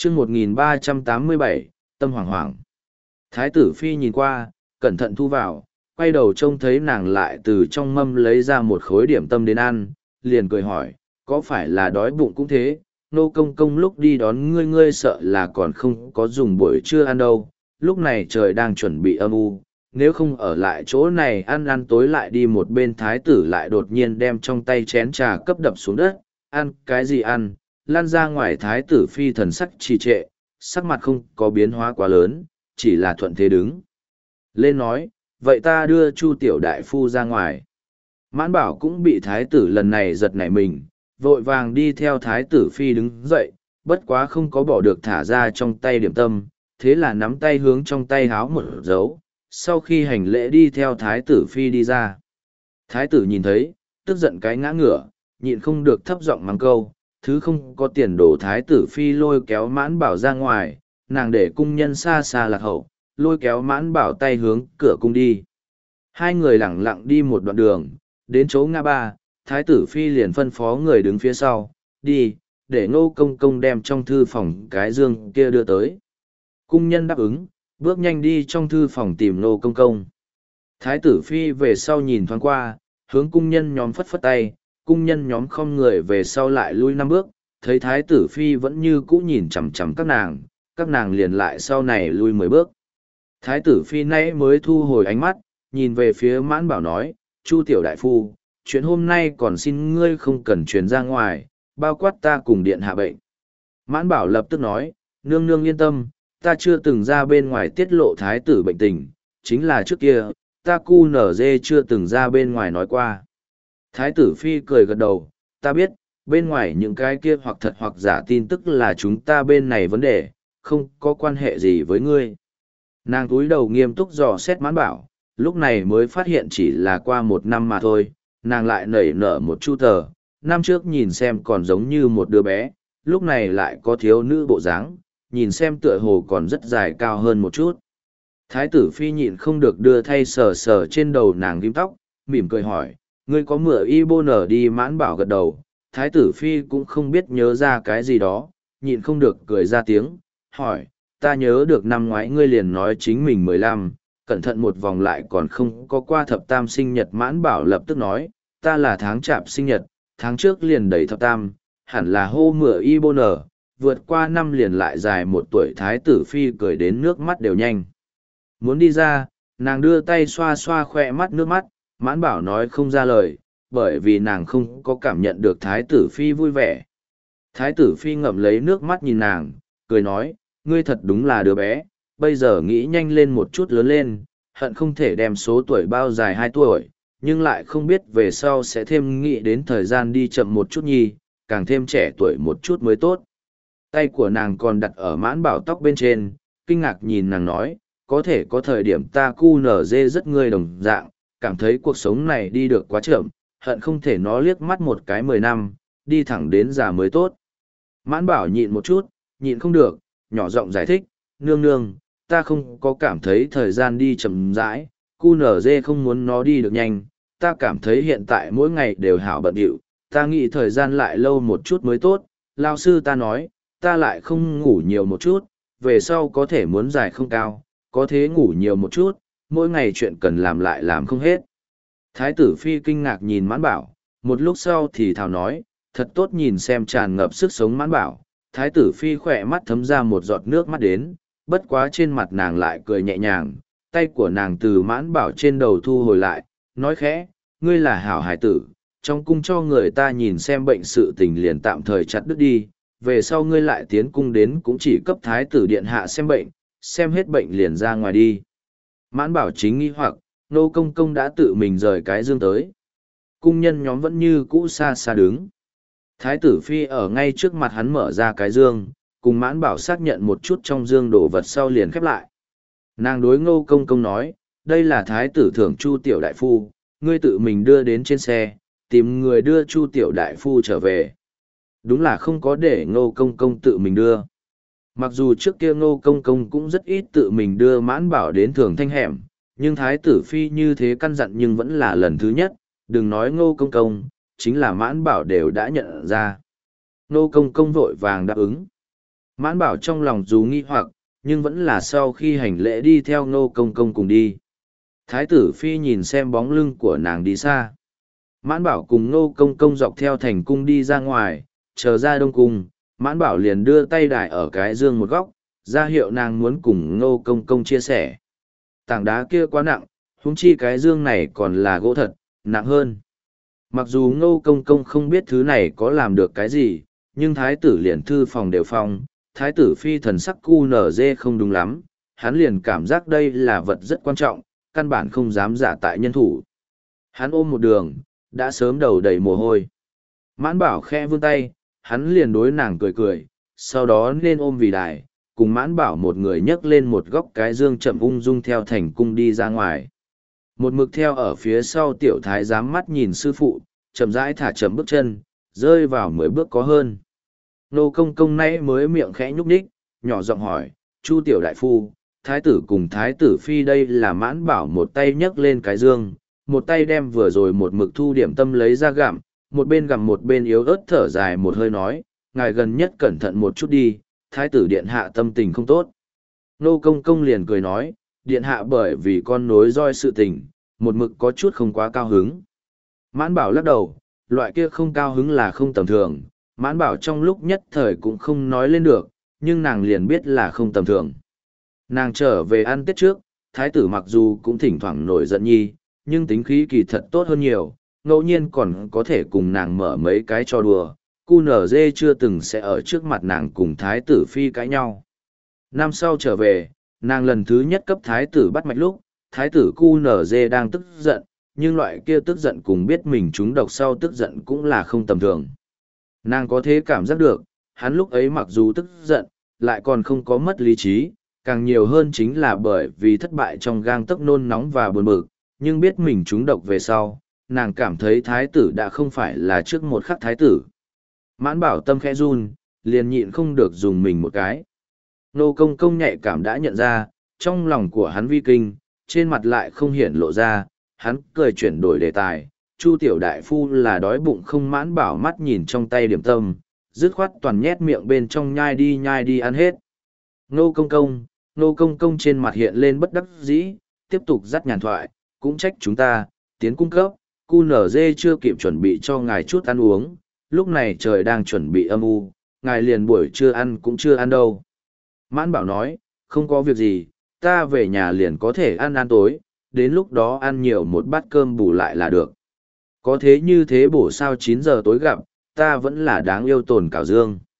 chương 1387, tâm hoảng hoảng. Thái tử phi nhìn qua, cẩn thận thu vào, quay đầu trông thấy nàng lại từ trong mâm lấy ra một khối điểm tâm đến ăn, liền cười hỏi, có phải là đói bụng cũng thế, nô công công lúc đi đón ngươi sợ là còn không có dùng buổi trưa ăn đâu, lúc này trời đang chuẩn bị âm u, nếu không ở lại chỗ này ăn tối lại đi một bên thái tử lại đột nhiên đem trong tay chén trà cấp đập xuống đất, ăn cái gì ăn, lan ra ngoài thái tử phi thần sắc trì trệ, sắc mặt không có biến hóa quá lớn, chỉ là thuận thế đứng. Lên nói, vậy ta đưa Chu tiểu đại phu ra ngoài. Mãn bảo cũng bị thái tử lần này giật nảy mình, vội vàng đi theo thái tử phi đứng dậy, bất quá không có bỏ được thả ra trong tay điểm tâm, thế là nắm tay hướng trong tay háo một dấu, sau khi hành lễ đi theo thái tử phi đi ra. Thái tử nhìn thấy, tức giận cái ngã ngửa, nhịn không được thấp giọng mắng câu, thứ không có tiền đổ thái tử phi lôi kéo mãn bảo ra ngoài, nàng để cung nhân xa xa lạc hậu, lôi kéo mãn bảo tay hướng cửa cung đi. Hai người lẳng lặng đi một đoạn đường, đến chỗ ngã ba, thái tử phi liền phân phó người đứng phía sau, đi, để ngô công công đem trong thư phòng cái dương kia đưa tới. Cung nhân đáp ứng, bước nhanh đi trong thư phòng tìm ngô công công. Thái tử phi về sau nhìn thoáng qua, hướng cung nhân nhóm phất phất tay, cung nhân nhóm không người về sau lại lui 5 bước, thấy thái tử phi vẫn như cũ nhìn chằm chằm các nàng liền lại sau này lui 10 bước. Thái tử phi nãy mới thu hồi ánh mắt, nhìn về phía mãn bảo nói, Chu tiểu đại phu, chuyện hôm nay còn xin ngươi không cần truyền ra ngoài, bao quát ta cùng điện hạ bệnh. Mãn bảo lập tức nói, nương nương yên tâm, ta chưa từng ra bên ngoài tiết lộ thái tử bệnh tình, chính là trước kia, ta cu nở dê chưa từng ra bên ngoài nói qua. Thái tử phi cười gật đầu, ta biết, bên ngoài những cái kia hoặc thật hoặc giả tin tức là chúng ta bên này vấn đề, không có quan hệ gì với ngươi. Nàng cúi đầu nghiêm túc dò xét mãn bảo, lúc này mới phát hiện chỉ là qua 1 năm mà thôi, nàng lại nảy nở một chu tờ, năm trước nhìn xem còn giống như một đứa bé, lúc này lại có thiếu nữ bộ dáng, nhìn xem tựa hồ còn rất dài cao hơn một chút. Thái tử phi nhịn không được đưa thay sờ sờ trên đầu nàng ghim tóc, mỉm cười hỏi, ngươi có mửa y bô nở đi? Mãn bảo gật đầu, thái tử phi cũng không biết nhớ ra cái gì đó, nhịn không được cười ra tiếng, hỏi, ta nhớ được năm ngoái ngươi liền nói chính mình 15, cẩn thận một vòng lại còn không có qua thập tam sinh nhật. Mãn bảo lập tức nói, ta là tháng chạp sinh nhật, tháng trước liền đầy thập tam, hẳn là hô mửa y bô nở, vượt qua năm liền lại dài 1 tuổi. Thái tử phi cười đến nước mắt đều nhanh muốn đi ra, nàng đưa tay xoa xoa khoe mắt nước mắt, mãn bảo nói không ra lời, bởi vì nàng không có cảm nhận được thái tử phi vui vẻ. Thái tử phi ngậm lấy nước mắt nhìn nàng, cười nói, ngươi thật đúng là đứa bé, bây giờ nghĩ nhanh lên một chút lớn lên, hận không thể đem số tuổi bao dài 2 tuổi, nhưng lại không biết về sau sẽ thêm nghĩ đến thời gian đi chậm một chút nhi, càng thêm trẻ tuổi một chút mới tốt. Tay của nàng còn đặt ở mãn bảo tóc bên trên, kinh ngạc nhìn nàng nói, có thể có thời điểm ta cu nở dê rất ngươi đồng dạng, cảm thấy cuộc sống này đi được quá chậm, hận không thể nó liếc mắt một cái 10 năm, đi thẳng đến già mới tốt. Mãn bảo nhịn một chút, nhịn không được, nhỏ giọng giải thích, nương nương, ta không có cảm thấy thời gian đi chậm rãi, cu nở dê không muốn nó đi được nhanh, ta cảm thấy hiện tại mỗi ngày đều hảo bận điệu, ta nghĩ thời gian lại lâu một chút mới tốt, lao sư ta nói, ta lại không ngủ nhiều một chút, về sau có thể muốn dài không cao, có thế ngủ nhiều một chút, mỗi ngày chuyện cần làm lại làm không hết. Thái tử phi kinh ngạc nhìn mãn bảo, một lúc sau thì thào nói, thật tốt nhìn xem tràn ngập sức sống mãn bảo. Thái tử phi khỏe mắt thấm ra một giọt nước mắt đến, bất quá trên mặt nàng lại cười nhẹ nhàng, tay của nàng từ mãn bảo trên đầu thu hồi lại, nói khẽ, ngươi là hảo hải tử, trong cung cho người ta nhìn xem bệnh sự tình liền tạm thời chặt đứt đi, về sau ngươi lại tiến cung đến cũng chỉ cấp thái tử điện hạ xem bệnh, xem hết bệnh liền ra ngoài đi. Mãn bảo chính nghi hoặc, nô công công đã tự mình rời cái dương tới. Cung nhân nhóm vẫn như cũ xa xa đứng. Thái tử phi ở ngay trước mặt hắn mở ra cái dương, cùng mãn bảo xác nhận một chút trong dương đồ vật sau liền khép lại. Nàng đối ngô công công nói, đây là thái tử thưởng Chu tiểu đại phu, ngươi tự mình đưa đến trên xe, tìm người đưa Chu tiểu đại phu trở về. Đúng là không có để ngô công công tự mình đưa. Mặc dù trước kia ngô công công cũng rất ít tự mình đưa mãn bảo đến thường thanh hẻm, nhưng thái tử phi như thế căn dặn nhưng vẫn là lần thứ nhất, đừng nói ngô công công, chính là mãn bảo đều đã nhận ra. Ngô công công vội vàng đáp ứng. Mãn bảo trong lòng dù nghi hoặc, nhưng vẫn là sau khi hành lễ đi theo Ngô Công Công cùng đi. Thái tử Phi nhìn xem bóng lưng của nàng đi xa. Mãn bảo cùng Ngô Công Công dọc theo thành cung đi ra ngoài, chờ ra Đông Cung, Mãn bảo liền đưa tay đài ở cái dương một góc, ra hiệu nàng muốn cùng Ngô Công Công chia sẻ. Tảng đá kia quá nặng, huống chi cái dương này còn là gỗ thật, nặng hơn. Mặc dù Ngô Công Công không biết thứ này có làm được cái gì, nhưng thái tử liền thư phòng đều phong, thái tử Phi thần sắc cu nở dê không đúng lắm, hắn liền cảm giác đây là vật rất quan trọng, căn bản không dám giả tại nhân thủ. Hắn ôm một đường, đã sớm đầu đầy mồ hôi. Mãn bảo khe vươn tay, hắn liền đối nàng cười cười, sau đó nên ôm vì đài, cùng mãn bảo một người nhấc lên một góc cái dương chậm ung dung theo thành cung đi ra ngoài. Một mực theo ở phía sau tiểu thái giám mắt nhìn sư phụ, chậm rãi thả chậm bước chân, rơi vào 10 bước có hơn. Nô Công Công nãy mới miệng khẽ nhúc nhích, nhỏ giọng hỏi, Chu tiểu đại phu, thái tử cùng thái tử Phi đây là mãn bảo một tay nhấc lên cái dương, một tay đem vừa rồi một mực thu điểm tâm lấy ra gặm, một bên gặm một bên yếu ớt thở dài một hơi nói, ngài gần nhất cẩn thận một chút đi, thái tử điện hạ tâm tình không tốt. Nô Công Công liền cười nói, điện hạ bởi vì con nối roi sự tình, một mực có chút không quá cao hứng. Mãn bảo lắc đầu, loại kia không cao hứng là không tầm thường, mãn bảo trong lúc nhất thời cũng không nói lên được, nhưng nàng liền biết là không tầm thường. Nàng trở về ăn tết trước, thái tử mặc dù cũng thỉnh thoảng nổi giận nhi, nhưng tính khí kỳ thật tốt hơn nhiều, ngẫu nhiên còn có thể cùng nàng mở mấy cái trò đùa, cu nở dê chưa từng sẽ ở trước mặt nàng cùng thái tử Phi cãi nhau. Năm sau trở về, nàng lần thứ nhất cấp thái tử bắt mạch lúc, thái tử cu nở dê đang tức giận, nhưng loại kia tức giận cùng biết mình trúng độc sau tức giận cũng là không tầm thường. Nàng có thế cảm giác được, hắn lúc ấy mặc dù tức giận, lại còn không có mất lý trí, càng nhiều hơn chính là bởi vì thất bại trong gang tấc nôn nóng và buồn bực, nhưng biết mình trúng độc về sau, nàng cảm thấy thái tử đã không phải là trước một khắc thái tử. Mãn bảo tâm khẽ run, liền nhịn không được dùng mình một cái. Nô Công Công nhạy cảm đã nhận ra, trong lòng của hắn vi kinh, trên mặt lại không hiển lộ ra, hắn cười chuyển đổi đề tài. Chu tiểu đại phu là đói bụng không? Mãn bảo mắt nhìn trong tay điểm tâm, dứt khoát toàn nhét miệng bên trong nhai đi ăn hết. Nô Công Công trên mặt hiện lên bất đắc dĩ, tiếp tục dắt nhàn thoại, cũng trách chúng ta, tiến cung cấp, cu nở dê chưa kịp chuẩn bị cho ngài chút ăn uống, lúc này trời đang chuẩn bị âm u, ngài liền buổi trưa ăn cũng chưa ăn đâu. Mãn bảo nói, không có việc gì, ta về nhà liền có thể ăn tối, đến lúc đó ăn nhiều một bát cơm bù lại là được. Có thế như thế bổ sao 9 giờ tối gặp, ta vẫn là đáng yêu tồn cảo dương.